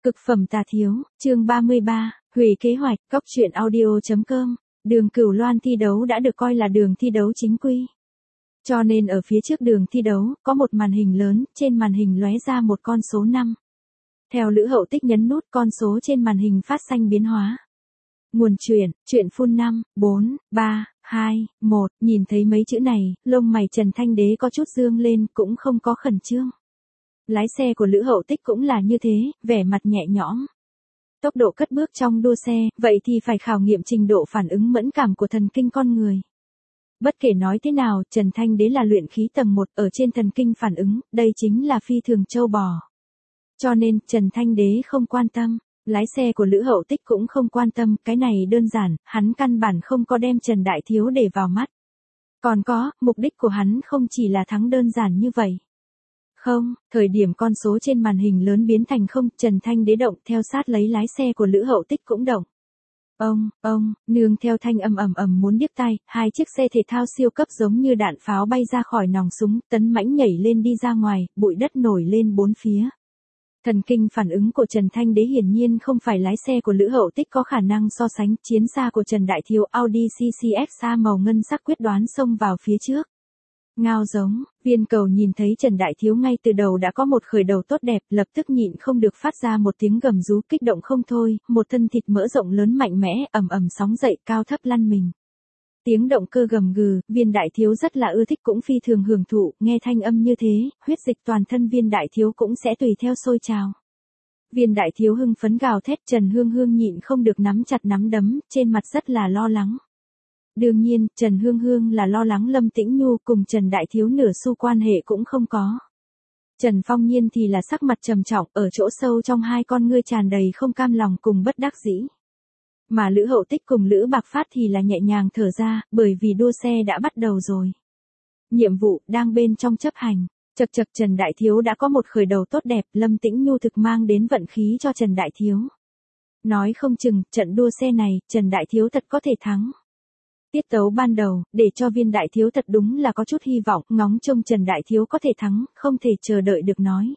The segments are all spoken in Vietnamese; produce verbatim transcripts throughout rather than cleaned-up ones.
Cực phẩm tà thiếu, chương ba mươi ba, hủy kế hoạch, cóc truyện audio.com. Đường Cửu Loan thi đấu đã được coi là đường thi đấu chính quy. Cho nên ở phía trước đường thi đấu, có một màn hình lớn, trên màn hình lóe ra một con số năm. Theo Lữ Hậu Tích nhấn nút, con số trên màn hình phát xanh biến hóa. Nguồn truyện, truyện phun năm, bốn, ba, hai, một, nhìn thấy mấy chữ này, lông mày Trần Thanh Đế có chút dương lên, cũng không có khẩn trương. Lái xe của Lữ Hậu Tích cũng là như thế, vẻ mặt nhẹ nhõm. Tốc độ cất bước trong đua xe, vậy thì phải khảo nghiệm trình độ phản ứng mẫn cảm của thần kinh con người. Bất kể nói thế nào, Trần Thanh Đế là luyện khí tầng một, ở trên thần kinh phản ứng, đây chính là phi thường châu bò. Cho nên, Trần Thanh Đế không quan tâm, lái xe của Lữ Hậu Tích cũng không quan tâm, cái này đơn giản, hắn căn bản không có đem Trần Đại Thiếu để vào mắt. Còn có, mục đích của hắn không chỉ là thắng đơn giản như vậy. Không, thời điểm con số trên màn hình lớn biến thành không, Trần Thanh Đế động theo sát lấy lái xe của Lữ Hậu Tích cũng động. Ông, ông, nương theo thanh âm ầm ầm muốn điếc tai, hai chiếc xe thể thao siêu cấp giống như đạn pháo bay ra khỏi nòng súng, tấn mãnh nhảy lên đi ra ngoài, bụi đất nổi lên bốn phía. Thần kinh phản ứng của Trần Thanh Đế hiển nhiên không phải lái xe của Lữ Hậu Tích có khả năng so sánh, chiến xa của Trần Đại Thiếu Audi xê xê ích a màu ngân sắc quyết đoán xông vào phía trước. Ngao giống, Viên Cầu nhìn thấy Trần Đại Thiếu ngay từ đầu đã có một khởi đầu tốt đẹp, lập tức nhịn không được phát ra một tiếng gầm rú kích động không thôi, một thân thịt mỡ rộng lớn mạnh mẽ, ầm ầm sóng dậy cao thấp lăn mình. Tiếng động cơ gầm gừ, Viên Đại Thiếu rất là ưa thích cũng phi thường hưởng thụ, nghe thanh âm như thế, huyết dịch toàn thân Viên Đại Thiếu cũng sẽ tùy theo sôi trào. Viên Đại Thiếu hưng phấn gào thét, Trần Hương Hương nhịn không được nắm chặt nắm đấm, trên mặt rất là lo lắng. Đương nhiên, Trần Hương Hương là lo lắng Lâm Tĩnh Nhu cùng Trần Đại Thiếu nửa xu quan hệ cũng không có. Trần Phong Nhiên thì là sắc mặt trầm trọng, ở chỗ sâu trong hai con ngươi tràn đầy không cam lòng cùng bất đắc dĩ. Mà Lữ Hậu Tích cùng Lữ Bạc Phát thì là nhẹ nhàng thở ra, bởi vì đua xe đã bắt đầu rồi. Nhiệm vụ đang bên trong chấp hành. Chật chật Trần Đại Thiếu đã có một khởi đầu tốt đẹp, Lâm Tĩnh Nhu thực mang đến vận khí cho Trần Đại Thiếu. Nói không chừng, trận đua xe này, Trần Đại Thiếu thật có thể thắng. Tiết tấu ban đầu, để cho Viên Đại Thiếu thật đúng là có chút hy vọng, ngóng trông Trần Đại Thiếu có thể thắng, không thể chờ đợi được nói.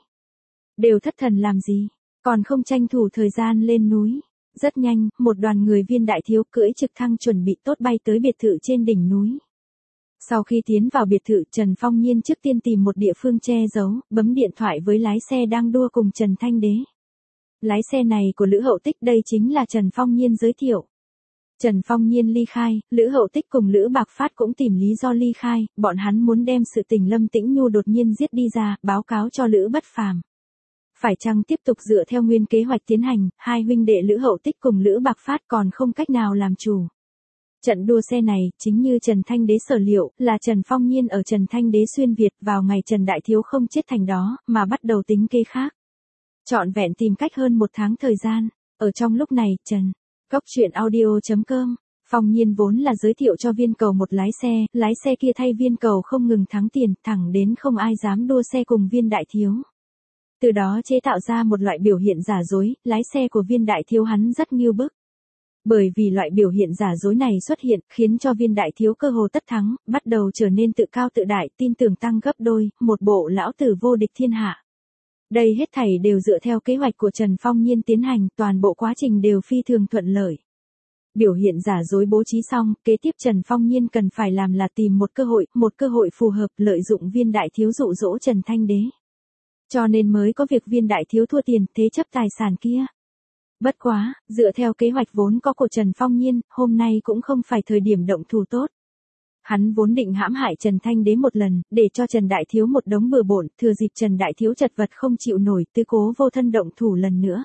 Đều thất thần làm gì, còn không tranh thủ thời gian lên núi. Rất nhanh, một đoàn người Viên Đại Thiếu cưỡi trực thăng chuẩn bị tốt bay tới biệt thự trên đỉnh núi. Sau khi tiến vào biệt thự, Trần Phong Nhiên trước tiên tìm một địa phương che giấu, bấm điện thoại với lái xe đang đua cùng Trần Thanh Đế. Lái xe này của Lữ Hậu Tích đây chính là Trần Phong Nhiên giới thiệu. Trần Phong Nhiên ly khai, Lữ Hậu Tích cùng Lữ Bạc Phát cũng tìm lý do ly khai, bọn hắn muốn đem sự tình Lâm Tĩnh Nhu đột nhiên giết đi ra, báo cáo cho Lữ Bất Phàm. Phải chăng tiếp tục dựa theo nguyên kế hoạch tiến hành, hai huynh đệ Lữ Hậu Tích cùng Lữ Bạc Phát còn không cách nào làm chủ. Trận đua xe này, chính như Trần Thanh Đế sở liệu, là Trần Phong Nhiên ở Trần Thanh Đế xuyên Việt vào ngày Trần Đại Thiếu không chết thành đó, mà bắt đầu tính kế khác. Trọn vẹn tìm cách hơn một tháng thời gian, ở trong lúc này, Trần Cóc truyện audio.com, Phong Nhiên vốn là giới thiệu cho Viên Cầu một lái xe, lái xe kia thay Viên Cầu không ngừng thắng tiền, thẳng đến không ai dám đua xe cùng Viên Đại Thiếu. Từ đó chế tạo ra một loại biểu hiện giả dối, lái xe của Viên Đại Thiếu hắn rất nghiêu bức. Bởi vì loại biểu hiện giả dối này xuất hiện, khiến cho Viên Đại Thiếu cơ hồ tất thắng, bắt đầu trở nên tự cao tự đại, tin tưởng tăng gấp đôi, một bộ lão tử vô địch thiên hạ. Đây hết thảy đều dựa theo kế hoạch của Trần Phong Nhiên tiến hành, toàn bộ quá trình đều phi thường thuận lợi. Biểu hiện giả dối bố trí xong, kế tiếp Trần Phong Nhiên cần phải làm là tìm một cơ hội, một cơ hội phù hợp, lợi dụng Viên Đại Thiếu dụ dỗ Trần Thanh Đế. Cho nên mới có việc Viên Đại Thiếu thua tiền, thế chấp tài sản kia. Bất quá, dựa theo kế hoạch vốn có của Trần Phong Nhiên, hôm nay cũng không phải thời điểm động thủ tốt. Hắn vốn định hãm hại Trần Thanh Đế một lần, để cho Trần Đại Thiếu một đống bừa bộn, thừa dịp Trần Đại Thiếu chật vật không chịu nổi, tứ cố vô thân động thủ lần nữa.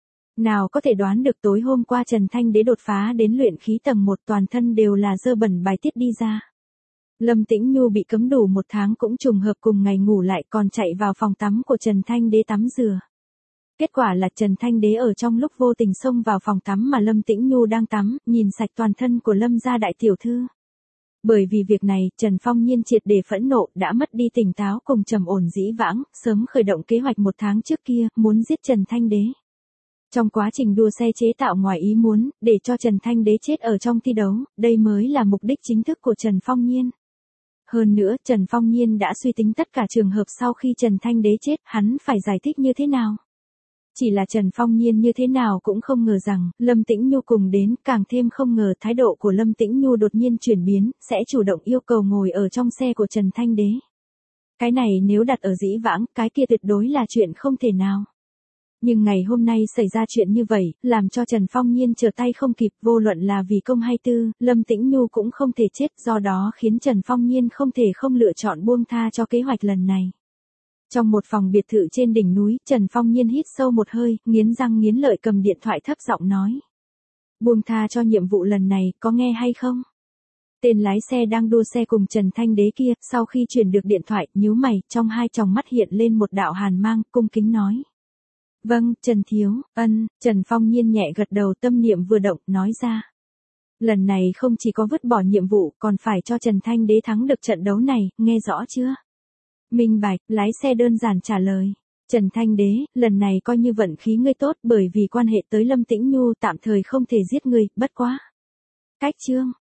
Nào có thể đoán được tối hôm qua Trần Thanh Đế đột phá đến luyện khí tầng một, toàn thân đều là dơ bẩn bài tiết đi ra. Lâm Tĩnh Nhu bị cấm đủ một tháng cũng trùng hợp cùng ngày ngủ lại, còn chạy vào phòng tắm của Trần Thanh Đế tắm rửa. Kết quả là Trần Thanh Đế ở trong lúc vô tình xông vào phòng tắm mà Lâm Tĩnh Nhu đang tắm, nhìn sạch toàn thân của Lâm gia đại tiểu thư. Bởi vì việc này, Trần Phong Nhiên triệt để phẫn nộ, đã mất đi tỉnh táo cùng trầm ổn dĩ vãng, sớm khởi động kế hoạch một tháng trước kia, muốn giết Trần Thanh Đế. Trong quá trình đua xe chế tạo ngoài ý muốn, để cho Trần Thanh Đế chết ở trong thi đấu, đây mới là mục đích chính thức của Trần Phong Nhiên. Hơn nữa, Trần Phong Nhiên đã suy tính tất cả trường hợp sau khi Trần Thanh Đế chết, hắn phải giải thích như thế nào. Chỉ là Trần Phong Nhiên như thế nào cũng không ngờ rằng, Lâm Tĩnh Nhu cùng đến, càng thêm không ngờ thái độ của Lâm Tĩnh Nhu đột nhiên chuyển biến, sẽ chủ động yêu cầu ngồi ở trong xe của Trần Thanh Đế. Cái này nếu đặt ở dĩ vãng, cái kia tuyệt đối là chuyện không thể nào. Nhưng ngày hôm nay xảy ra chuyện như vậy, làm cho Trần Phong Nhiên trở tay không kịp, vô luận là vì công hay tư, Lâm Tĩnh Nhu cũng không thể chết, do đó khiến Trần Phong Nhiên không thể không lựa chọn buông tha cho kế hoạch lần này. Trong một phòng biệt thự trên đỉnh núi, Trần Phong Nhiên hít sâu một hơi, nghiến răng nghiến lợi cầm điện thoại thấp giọng nói. Buông tha cho nhiệm vụ lần này, có nghe hay không? Tên lái xe đang đua xe cùng Trần Thanh Đế kia, sau khi truyền được điện thoại, nhíu mày, trong hai tròng mắt hiện lên một đạo hàn mang, cung kính nói. Vâng, Trần Thiếu, ân, Trần Phong Nhiên nhẹ gật đầu, tâm niệm vừa động, nói ra. Lần này không chỉ có vứt bỏ nhiệm vụ, còn phải cho Trần Thanh Đế thắng được trận đấu này, nghe rõ chưa? Minh bạch, lái xe đơn giản trả lời. Trần Thanh Đế, lần này coi như vận khí ngươi tốt, bởi vì quan hệ tới Lâm Tĩnh Nhu tạm thời không thể giết ngươi, bất quá. Cách chương,